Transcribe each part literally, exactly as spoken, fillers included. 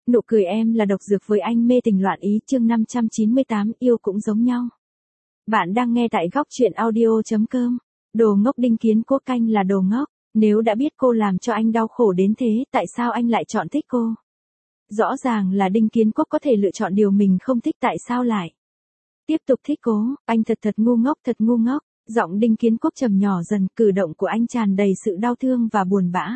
Nụ cười em là độc dược với anh mê tình loạn ý chương năm trăm chín mươi tám yêu cũng giống nhau. Bạn đang nghe tại góc truyện audio.com. Đồ ngốc Đinh Kiến Quốc anh là đồ ngốc. Nếu đã biết cô làm cho anh đau khổ đến thế, tại sao anh lại chọn thích cô? Rõ ràng là Đinh Kiến Quốc có thể lựa chọn điều mình không thích, tại sao lại tiếp tục thích cô? Anh thật thật ngu ngốc, thật ngu ngốc. Giọng Đinh Kiến Quốc trầm nhỏ dần, cử động của anh tràn đầy sự đau thương và buồn bã.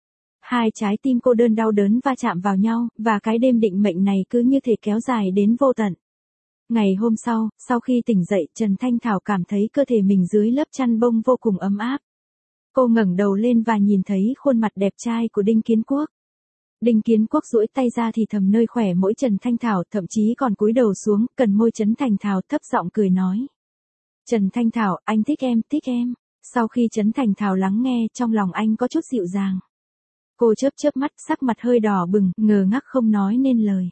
Hai trái tim cô đơn đau đớn va chạm vào nhau, và cái đêm định mệnh này cứ như thể kéo dài đến vô tận. Ngày hôm sau, sau khi tỉnh dậy, Trần Thanh Thảo cảm thấy cơ thể mình dưới lớp chăn bông vô cùng ấm áp. Cô ngẩng đầu lên và nhìn thấy khuôn mặt đẹp trai của Đinh Kiến Quốc. Đinh Kiến Quốc duỗi tay ra thì thầm nơi khỏe mỗi Trần Thanh Thảo, thậm chí còn cúi đầu xuống, cần môi Trần Thanh Thảo thấp giọng cười nói. Trần Thanh Thảo, anh thích em, thích em. Sau khi Trần Thanh Thảo lắng nghe, trong lòng anh có chút dịu dàng. Cô chớp chớp mắt, sắc mặt hơi đỏ bừng, ngờ ngác không nói nên lời.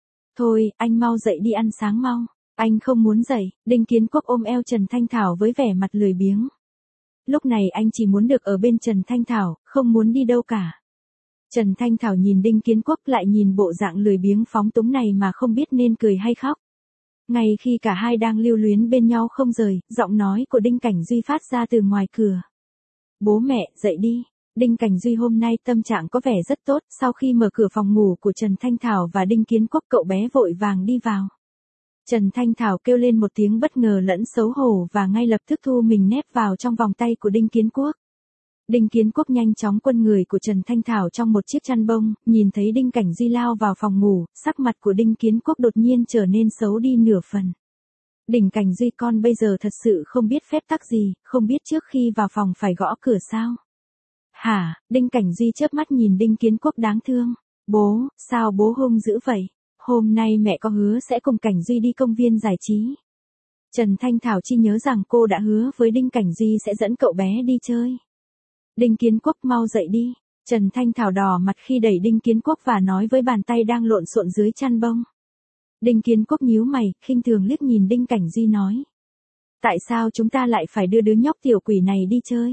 Thôi, anh mau dậy đi ăn sáng mau. Anh không muốn dậy. Đinh Kiến Quốc ôm eo Trần Thanh Thảo với vẻ mặt lười biếng. Lúc này anh chỉ muốn được ở bên Trần Thanh Thảo, không muốn đi đâu cả. Trần Thanh Thảo nhìn Đinh Kiến Quốc, lại nhìn bộ dạng lười biếng phóng túng này mà không biết nên cười hay khóc. Ngay khi cả hai đang lưu luyến bên nhau không rời, giọng nói của Đinh Cảnh Duy phát ra từ ngoài cửa. Bố mẹ, dậy đi. Đinh Cảnh Duy hôm nay tâm trạng có vẻ rất tốt, sau khi mở cửa phòng ngủ của Trần Thanh Thảo và Đinh Kiến Quốc, cậu bé vội vàng đi vào. Trần Thanh Thảo kêu lên một tiếng bất ngờ lẫn xấu hổ và ngay lập tức thu mình nép vào trong vòng tay của Đinh Kiến Quốc. Đinh Kiến Quốc nhanh chóng quấn người của Trần Thanh Thảo trong một chiếc chăn bông, nhìn thấy Đinh Cảnh Duy lao vào phòng ngủ, sắc mặt của Đinh Kiến Quốc đột nhiên trở nên xấu đi nửa phần. Đinh Cảnh Duy, con bây giờ thật sự không biết phép tắc gì, không biết trước khi vào phòng phải gõ cửa sao? Hả? Đinh Cảnh Duy chớp mắt nhìn Đinh Kiến Quốc đáng thương. Bố, sao bố hung dữ vậy? Hôm nay mẹ có hứa sẽ cùng Cảnh Duy đi công viên giải trí. Trần Thanh Thảo chỉ nhớ rằng cô đã hứa với Đinh Cảnh Duy sẽ dẫn cậu bé đi chơi. Đinh Kiến Quốc, mau dậy đi. Trần Thanh Thảo đỏ mặt khi đẩy Đinh Kiến Quốc và nói với bàn tay đang lộn xộn dưới chăn bông. Đinh Kiến Quốc nhíu mày, khinh thường liếc nhìn Đinh Cảnh Duy nói. Tại sao chúng ta lại phải đưa đứa nhóc tiểu quỷ này đi chơi?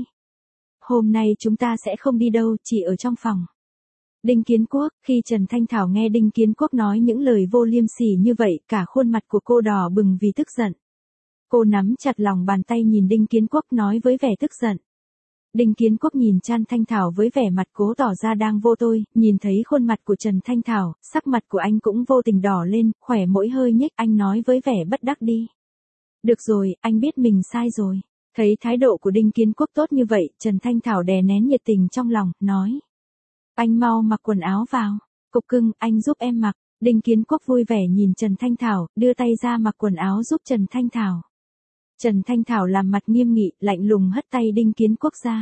Hôm nay chúng ta sẽ không đi đâu, chỉ ở trong phòng. Đinh Kiến Quốc, khi Trần Thanh Thảo nghe Đinh Kiến Quốc nói những lời vô liêm sỉ như vậy, cả khuôn mặt của cô đỏ bừng vì tức giận. Cô nắm chặt lòng bàn tay nhìn Đinh Kiến Quốc nói với vẻ tức giận. Đinh Kiến Quốc nhìn Trần Thanh Thảo với vẻ mặt cố tỏ ra đang vô tôi, nhìn thấy khuôn mặt của Trần Thanh Thảo, sắc mặt của anh cũng vô tình đỏ lên, khỏe mỗi hơi nhếch, anh nói với vẻ bất đắc đi. Được rồi, anh biết mình sai rồi. Thấy thái độ của Đinh Kiến Quốc tốt như vậy, Trần Thanh Thảo đè nén nhiệt tình trong lòng, nói. Anh mau mặc quần áo vào. Cục cưng, anh giúp em mặc. Đinh Kiến Quốc vui vẻ nhìn Trần Thanh Thảo, đưa tay ra mặc quần áo giúp Trần Thanh Thảo. Trần Thanh Thảo làm mặt nghiêm nghị, lạnh lùng hất tay Đinh Kiến Quốc ra.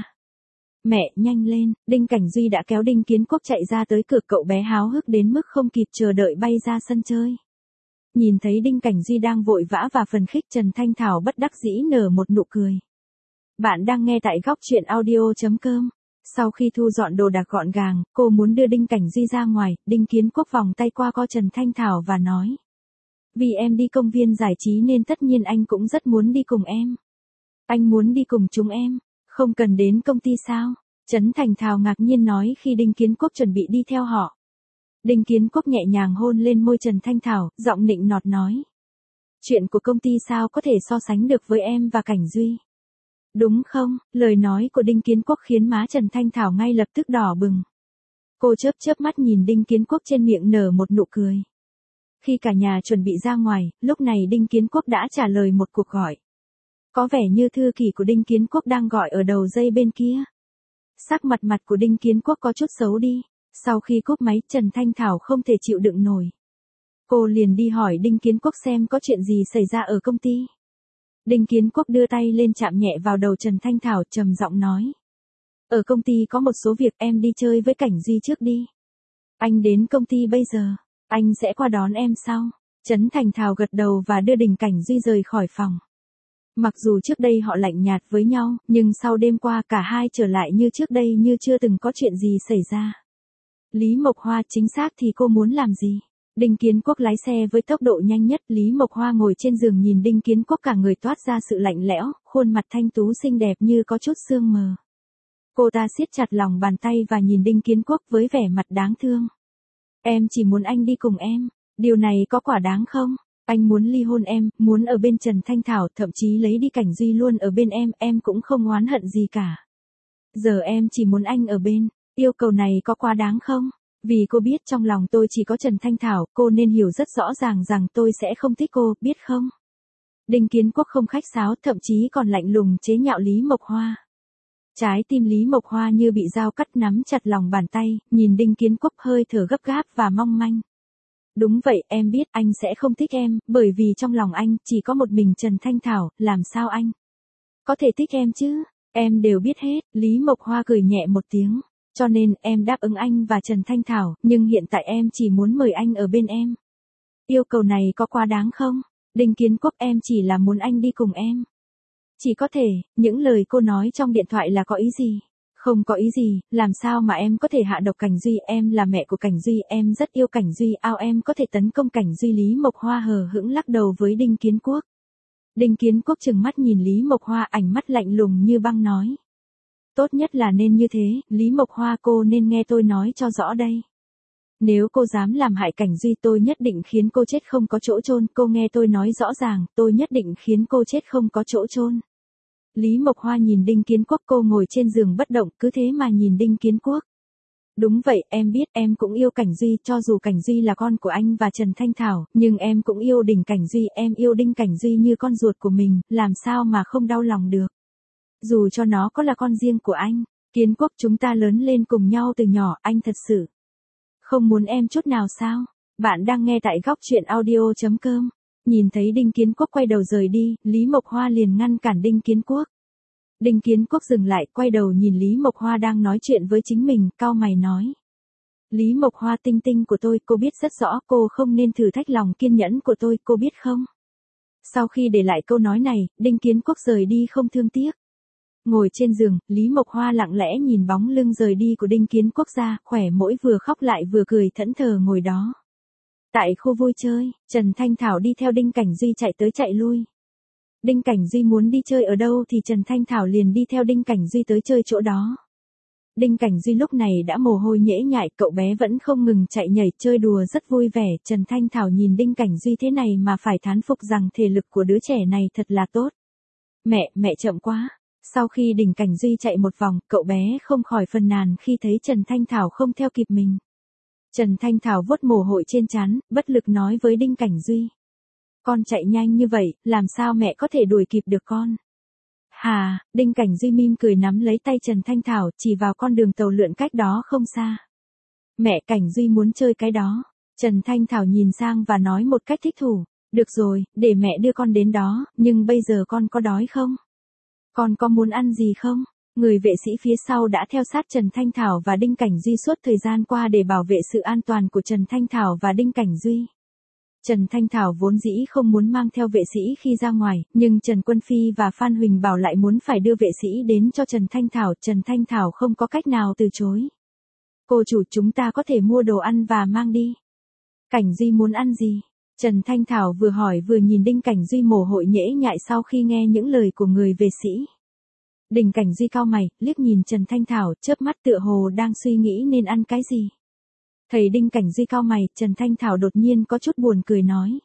Mẹ, nhanh lên. Đinh Cảnh Duy đã kéo Đinh Kiến Quốc chạy ra tới cửa, cậu bé háo hức đến mức không kịp chờ đợi bay ra sân chơi. Nhìn thấy Đinh Cảnh Duy đang vội vã và phấn khích, Trần Thanh Thảo bất đắc dĩ nở một nụ cười. Bạn đang nghe tại góc truyện audio.com. Sau khi thu dọn đồ đạc gọn gàng, cô muốn đưa Đinh Cảnh Duy ra ngoài, Đinh Kiến Quốc vòng tay qua co Trần Thanh Thảo và nói. Vì em đi công viên giải trí nên tất nhiên anh cũng rất muốn đi cùng em. Anh muốn đi cùng chúng em, không cần đến công ty sao? Trần Thanh Thảo ngạc nhiên nói khi Đinh Kiến Quốc chuẩn bị đi theo họ. Đinh Kiến Quốc nhẹ nhàng hôn lên môi Trần Thanh Thảo, giọng nịnh nọt nói. Chuyện của công ty sao có thể so sánh được với em và Cảnh Duy? Đúng không? Lời nói của Đinh Kiến Quốc khiến má Trần Thanh Thảo ngay lập tức đỏ bừng. Cô chớp chớp mắt nhìn Đinh Kiến Quốc, trên miệng nở một nụ cười. Khi cả nhà chuẩn bị ra ngoài, lúc này Đinh Kiến Quốc đã trả lời một cuộc gọi. Có vẻ như thư ký của Đinh Kiến Quốc đang gọi ở đầu dây bên kia. Sắc mặt mặt của Đinh Kiến Quốc có chút xấu đi. Sau khi cúp máy, Trần Thanh Thảo không thể chịu đựng nổi. Cô liền đi hỏi Đinh Kiến Quốc xem có chuyện gì xảy ra ở công ty. Đinh Kiến Quốc đưa tay lên chạm nhẹ vào đầu Trần Thanh Thảo, trầm giọng nói. Ở công ty có một số việc, em đi chơi với Cảnh Duy trước đi. Anh đến công ty bây giờ, anh sẽ qua đón em sau. Trần Thanh Thảo gật đầu và đưa Đinh Cảnh Duy rời khỏi phòng. Mặc dù trước đây họ lạnh nhạt với nhau, nhưng sau đêm qua cả hai trở lại như trước đây, như chưa từng có chuyện gì xảy ra. Lý Mộc Hoa, chính xác thì cô muốn làm gì? Đinh Kiến Quốc lái xe với tốc độ nhanh nhất, Lý Mộc Hoa ngồi trên giường nhìn Đinh Kiến Quốc, cả người toát ra sự lạnh lẽo, khuôn mặt thanh tú xinh đẹp như có chút sương mờ. Cô ta siết chặt lòng bàn tay và nhìn Đinh Kiến Quốc với vẻ mặt đáng thương. Em chỉ muốn anh đi cùng em. Điều này có quả đáng không? Anh muốn ly hôn em, muốn ở bên Trần Thanh Thảo, thậm chí lấy đi Cảnh Duy luôn ở bên em, em cũng không oán hận gì cả. Giờ em chỉ muốn anh ở bên. Yêu cầu này có quá đáng không? Vì cô biết trong lòng tôi chỉ có Trần Thanh Thảo, cô nên hiểu rất rõ ràng rằng tôi sẽ không thích cô, biết không? Đinh Kiến Quốc không khách sáo, thậm chí còn lạnh lùng chế nhạo Lý Mộc Hoa. Trái tim Lý Mộc Hoa như bị dao cắt nắm chặt lòng bàn tay, nhìn Đinh Kiến Quốc hơi thở gấp gáp và mong manh. Đúng vậy, em biết anh sẽ không thích em, bởi vì trong lòng anh chỉ có một mình Trần Thanh Thảo, làm sao anh có thể thích em chứ? Em đều biết hết, Lý Mộc Hoa cười nhẹ một tiếng. Cho nên em đáp ứng anh và Trần Thanh Thảo, nhưng hiện tại em chỉ muốn mời anh ở bên em. Yêu cầu này có quá đáng không? Đinh Kiến Quốc, em chỉ là muốn anh đi cùng em. Chỉ có thể, những lời cô nói trong điện thoại là có ý gì? Không có ý gì, làm sao mà em có thể hạ độc Cảnh Duy, em là mẹ của Cảnh Duy, em rất yêu Cảnh Duy, ao em có thể tấn công Cảnh Duy. Lý Mộc Hoa hờ hững lắc đầu với Đinh Kiến Quốc. Đinh Kiến Quốc trừng mắt nhìn Lý Mộc Hoa, ánh mắt lạnh lùng như băng nói. Tốt nhất là nên như thế, Lý Mộc Hoa, cô nên nghe tôi nói cho rõ đây. Nếu cô dám làm hại Cảnh Duy, tôi nhất định khiến cô chết không có chỗ chôn, cô nghe tôi nói rõ ràng, tôi nhất định khiến cô chết không có chỗ chôn. Lý Mộc Hoa nhìn Đinh Kiến Quốc, cô ngồi trên giường bất động, cứ thế mà nhìn Đinh Kiến Quốc. Đúng vậy, em biết em cũng yêu Cảnh Duy, cho dù Cảnh Duy là con của anh và Trần Thanh Thảo, nhưng em cũng yêu Đinh Cảnh Duy, em yêu Đinh Cảnh Duy như con ruột của mình, làm sao mà không đau lòng được. Dù cho nó có là con riêng của anh. Kiến Quốc, chúng ta lớn lên cùng nhau từ nhỏ, anh thật sự không muốn em chút nào sao? Bạn đang nghe tại góc truyện audio chấm com. Nhìn thấy Đinh Kiến Quốc quay đầu rời đi, Lý Mộc Hoa liền ngăn cản Đinh Kiến Quốc. Đinh Kiến Quốc dừng lại, quay đầu nhìn Lý Mộc Hoa đang nói chuyện với chính mình, cau mày nói. Lý Mộc Hoa, tinh tinh của tôi, cô biết rất rõ cô không nên thử thách lòng kiên nhẫn của tôi, cô biết không? Sau khi để lại câu nói này, Đinh Kiến Quốc rời đi không thương tiếc. Ngồi trên giường, Lý Mộc Hoa lặng lẽ nhìn bóng lưng rời đi của Đinh Kiến Quốc ra, khỏe mỗi vừa khóc lại vừa cười thẫn thờ ngồi đó. Tại khu vui chơi, Trần Thanh Thảo đi theo Đinh Cảnh Duy chạy tới chạy lui. Đinh Cảnh Duy muốn đi chơi ở đâu thì Trần Thanh Thảo liền đi theo Đinh Cảnh Duy tới chơi chỗ đó. Đinh Cảnh Duy lúc này đã mồ hôi nhễ nhại, cậu bé vẫn không ngừng chạy nhảy chơi đùa rất vui vẻ. Trần Thanh Thảo nhìn Đinh Cảnh Duy thế này mà phải thán phục rằng thể lực của đứa trẻ này thật là tốt. Mẹ, mẹ chậm quá. Sau khi Đinh Cảnh Duy chạy một vòng, cậu bé không khỏi phàn nàn khi thấy Trần Thanh Thảo không theo kịp mình. Trần Thanh Thảo vuốt mồ hôi trên trán, bất lực nói với Đinh Cảnh Duy. Con chạy nhanh như vậy, làm sao mẹ có thể đuổi kịp được con? Hà, Đinh Cảnh Duy mỉm cười nắm lấy tay Trần Thanh Thảo, chỉ vào con đường tàu lượn cách đó không xa. Mẹ, Cảnh Duy muốn chơi cái đó. Trần Thanh Thảo nhìn sang và nói một cách thích thú. Được rồi, để mẹ đưa con đến đó, nhưng bây giờ con có đói không? Con có muốn ăn gì không? Người vệ sĩ phía sau đã theo sát Trần Thanh Thảo và Đinh Cảnh Duy suốt thời gian qua để bảo vệ sự an toàn của Trần Thanh Thảo và Đinh Cảnh Duy. Trần Thanh Thảo vốn dĩ không muốn mang theo vệ sĩ khi ra ngoài, nhưng Trần Quân Phi và Phan Huỳnh Bảo lại muốn phải đưa vệ sĩ đến cho Trần Thanh Thảo. Trần Thanh Thảo không có cách nào từ chối. Cô chủ, chúng ta có thể mua đồ ăn và mang đi. Cảnh Duy muốn ăn gì? Trần Thanh Thảo vừa hỏi vừa nhìn Đinh Cảnh Duy mồ hôi nhễ nhại sau khi nghe những lời của người vệ sĩ. Đinh Cảnh Duy cau mày, liếc nhìn Trần Thanh Thảo, chớp mắt tựa hồ đang suy nghĩ nên ăn cái gì. Thấy Đinh Cảnh Duy cau mày, Trần Thanh Thảo đột nhiên có chút buồn cười nói.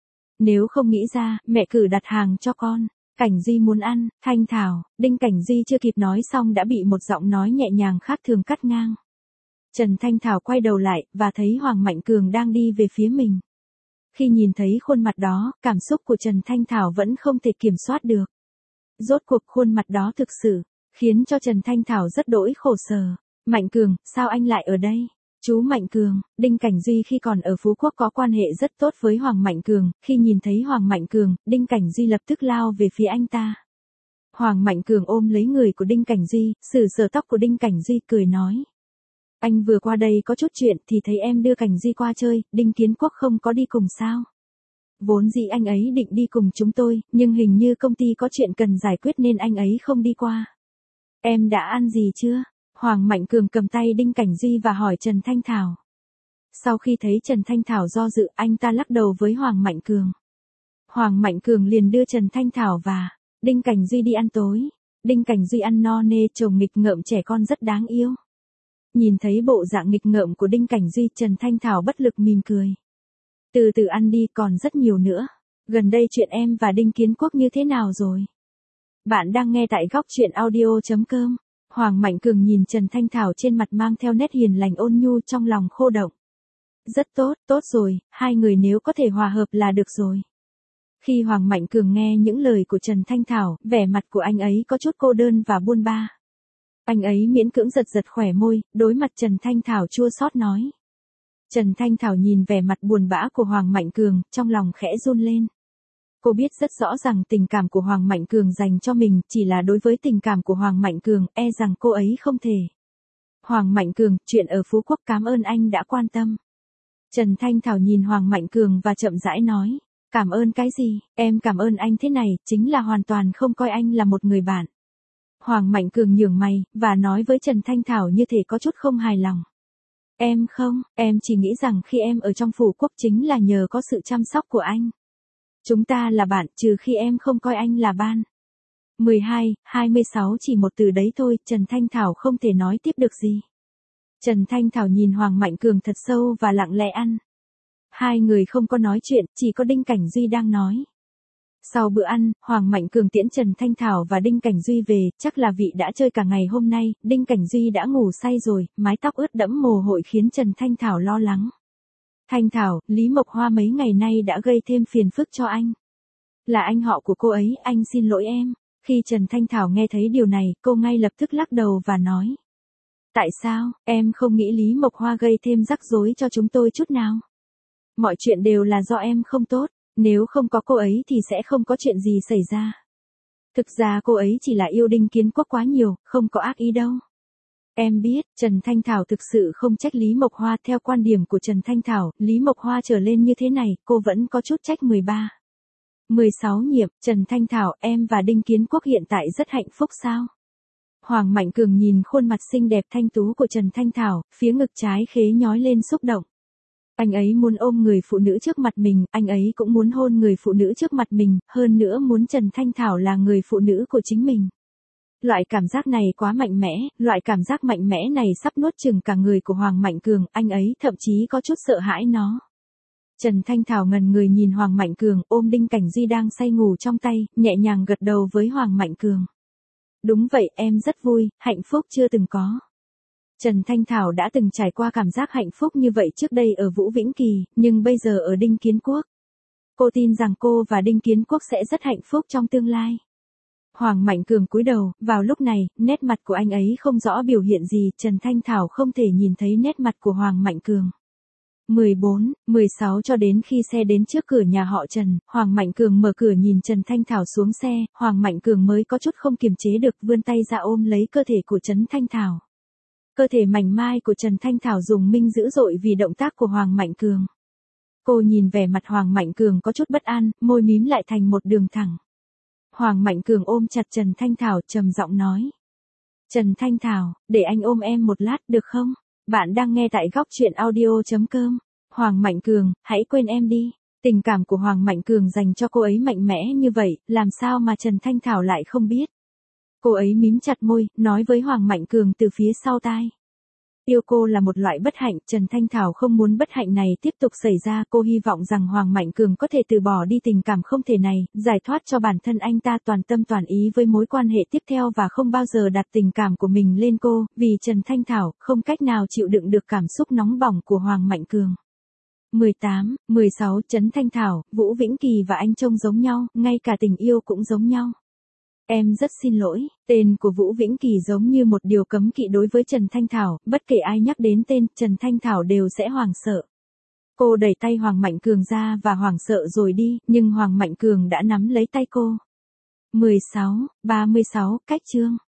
Nếu không nghĩ ra, mẹ cử đặt hàng cho con. Cảnh Duy muốn ăn, Thanh Thảo. Đinh Cảnh Duy chưa kịp nói xong đã bị một giọng nói nhẹ nhàng khác thường cắt ngang. Trần Thanh Thảo quay đầu lại, và thấy Hoàng Mạnh Cường đang đi về phía mình. Khi nhìn thấy khuôn mặt đó, cảm xúc của Trần Thanh Thảo vẫn không thể kiểm soát được. Rốt cuộc khuôn mặt đó thực sự khiến cho Trần Thanh Thảo rất đỗi khổ sở. Mạnh Cường, sao anh lại ở đây? Chú Mạnh Cường. Đinh Cảnh Duy khi còn ở Phú Quốc có quan hệ rất tốt với Hoàng Mạnh Cường, khi nhìn thấy Hoàng Mạnh Cường, Đinh Cảnh Duy lập tức lao về phía anh ta. Hoàng Mạnh Cường ôm lấy người của Đinh Cảnh Duy, sờ sờ tóc của Đinh Cảnh Duy cười nói. Anh vừa qua đây có chút chuyện thì thấy em đưa Cảnh Duy qua chơi, Đinh Kiến Quốc không có đi cùng sao? Vốn dĩ anh ấy định đi cùng chúng tôi, nhưng hình như công ty có chuyện cần giải quyết nên anh ấy không đi qua. Em đã ăn gì chưa? Hoàng Mạnh Cường cầm tay Đinh Cảnh Duy và hỏi Trần Thanh Thảo. Sau khi thấy Trần Thanh Thảo do dự, anh ta lắc đầu với Hoàng Mạnh Cường. Hoàng Mạnh Cường liền đưa Trần Thanh Thảo và Đinh Cảnh Duy đi ăn tối. Đinh Cảnh Duy ăn no nê trông nghịch ngợm trẻ con rất đáng yêu. Nhìn thấy bộ dạng nghịch ngợm của Đinh Cảnh Duy, Trần Thanh Thảo bất lực mỉm cười. Từ từ ăn đi, còn rất nhiều nữa. Gần đây chuyện em và Đinh Kiến Quốc như thế nào rồi? Bạn đang nghe tại góc chuyện audio chấm com. Hoàng Mạnh Cường nhìn Trần Thanh Thảo trên mặt mang theo nét hiền lành ôn nhu, trong lòng khô động. Rất tốt, tốt rồi, hai người nếu có thể hòa hợp là được rồi. Khi Hoàng Mạnh Cường nghe những lời của Trần Thanh Thảo, vẻ mặt của anh ấy có chút cô đơn và buồn bã. Anh ấy miễn cưỡng giật giật khóe môi, đối mặt Trần Thanh Thảo chua xót nói. Trần Thanh Thảo nhìn vẻ mặt buồn bã của Hoàng Mạnh Cường, trong lòng khẽ run lên. Cô biết rất rõ rằng tình cảm của Hoàng Mạnh Cường dành cho mình, chỉ là đối với tình cảm của Hoàng Mạnh Cường, e rằng cô ấy không thể. Hoàng Mạnh Cường, chuyện ở Phú Quốc cảm ơn anh đã quan tâm. Trần Thanh Thảo nhìn Hoàng Mạnh Cường và chậm rãi nói. Cảm ơn cái gì, em cảm ơn anh thế này, chính là hoàn toàn không coi anh là một người bạn. Hoàng Mạnh Cường nhướng mày, và nói với Trần Thanh Thảo như thể có chút không hài lòng. Em không, em chỉ nghĩ rằng khi em ở trong Phú Quốc chính là nhờ có sự chăm sóc của anh. Chúng ta là bạn, trừ khi em không coi anh là bạn. mười hai, hai mươi sáu chỉ một từ đấy thôi, Trần Thanh Thảo không thể nói tiếp được gì. Trần Thanh Thảo nhìn Hoàng Mạnh Cường thật sâu và lặng lẽ ăn. Hai người không có nói chuyện, chỉ có Đinh Cảnh Duy đang nói. Sau bữa ăn, Hoàng Mạnh Cường tiễn Trần Thanh Thảo và Đinh Cảnh Duy về, chắc là vị đã chơi cả ngày hôm nay, Đinh Cảnh Duy đã ngủ say rồi, mái tóc ướt đẫm mồ hôi khiến Trần Thanh Thảo lo lắng. Thanh Thảo, Lý Mộc Hoa mấy ngày nay đã gây thêm phiền phức cho anh. Là anh họ của cô ấy, anh xin lỗi em. Khi Trần Thanh Thảo nghe thấy điều này, cô ngay lập tức lắc đầu và nói. Tại sao, em không nghĩ Lý Mộc Hoa gây thêm rắc rối cho chúng tôi chút nào? Mọi chuyện đều là do em không tốt, nếu không có cô ấy thì sẽ không có chuyện gì xảy ra. Thực ra cô ấy chỉ là yêu Đinh Kiến Quốc quá nhiều, không có ác ý đâu. Em biết, Trần Thanh Thảo thực sự không trách Lý Mộc Hoa, theo quan điểm của Trần Thanh Thảo, Lý Mộc Hoa trở lên như thế này, cô vẫn có chút trách mười ba. mười sáu nhiệm, Trần Thanh Thảo, em và Đinh Kiến Quốc hiện tại rất hạnh phúc sao? Hoàng Mạnh Cường nhìn khuôn mặt xinh đẹp thanh tú của Trần Thanh Thảo, phía ngực trái khế nhói lên xúc động. Anh ấy muốn ôm người phụ nữ trước mặt mình, anh ấy cũng muốn hôn người phụ nữ trước mặt mình, hơn nữa muốn Trần Thanh Thảo là người phụ nữ của chính mình. Loại cảm giác này quá mạnh mẽ, loại cảm giác mạnh mẽ này sắp nuốt chửng cả người của Hoàng Mạnh Cường, anh ấy thậm chí có chút sợ hãi nó. Trần Thanh Thảo ngần người nhìn Hoàng Mạnh Cường, ôm Đinh Cảnh Duy đang say ngủ trong tay, nhẹ nhàng gật đầu với Hoàng Mạnh Cường. Đúng vậy, em rất vui, hạnh phúc chưa từng có. Trần Thanh Thảo đã từng trải qua cảm giác hạnh phúc như vậy trước đây ở Vũ Vĩnh Kỳ, nhưng bây giờ ở Đinh Kiến Quốc. Cô tin rằng cô và Đinh Kiến Quốc sẽ rất hạnh phúc trong tương lai. Hoàng Mạnh Cường cúi đầu, vào lúc này, nét mặt của anh ấy không rõ biểu hiện gì, Trần Thanh Thảo không thể nhìn thấy nét mặt của Hoàng Mạnh Cường. mười bốn, mười sáu cho đến khi xe đến trước cửa nhà họ Trần, Hoàng Mạnh Cường mở cửa nhìn Trần Thanh Thảo xuống xe, Hoàng Mạnh Cường mới có chút không kiềm chế được, vươn tay ra ôm lấy cơ thể của Trần Thanh Thảo. Cơ thể mảnh mai của Trần Thanh Thảo rung minh dữ dội vì động tác của Hoàng Mạnh Cường. Cô nhìn vẻ mặt Hoàng Mạnh Cường có chút bất an, môi mím lại thành một đường thẳng. Hoàng Mạnh Cường ôm chặt Trần Thanh Thảo, trầm giọng nói. Trần Thanh Thảo, để anh ôm em một lát được không? Bạn đang nghe tại góc chuyện audio chấm com. Hoàng Mạnh Cường, hãy quên em đi. Tình cảm của Hoàng Mạnh Cường dành cho cô ấy mạnh mẽ như vậy, làm sao mà Trần Thanh Thảo lại không biết? Cô ấy mím chặt môi, nói với Hoàng Mạnh Cường từ phía sau tai. Yêu cô là một loại bất hạnh, Trần Thanh Thảo không muốn bất hạnh này tiếp tục xảy ra, cô hy vọng rằng Hoàng Mạnh Cường có thể từ bỏ đi tình cảm không thể này, giải thoát cho bản thân anh ta toàn tâm toàn ý với mối quan hệ tiếp theo và không bao giờ đặt tình cảm của mình lên cô, vì Trần Thanh Thảo không cách nào chịu đựng được cảm xúc nóng bỏng của Hoàng Mạnh Cường. mười tám, mười sáu, Trần Thanh Thảo, Vũ Vĩnh Kỳ và anh trông giống nhau, ngay cả tình yêu cũng giống nhau. Em rất xin lỗi, tên của Vũ Vĩnh Kỳ giống như một điều cấm kỵ đối với Trần Thanh Thảo, bất kể ai nhắc đến tên, Trần Thanh Thảo đều sẽ hoảng sợ. Cô đẩy tay Hoàng Mạnh Cường ra và hoảng sợ rồi đi, nhưng Hoàng Mạnh Cường đã nắm lấy tay cô. mười sáu, ba mươi sáu, cách chương.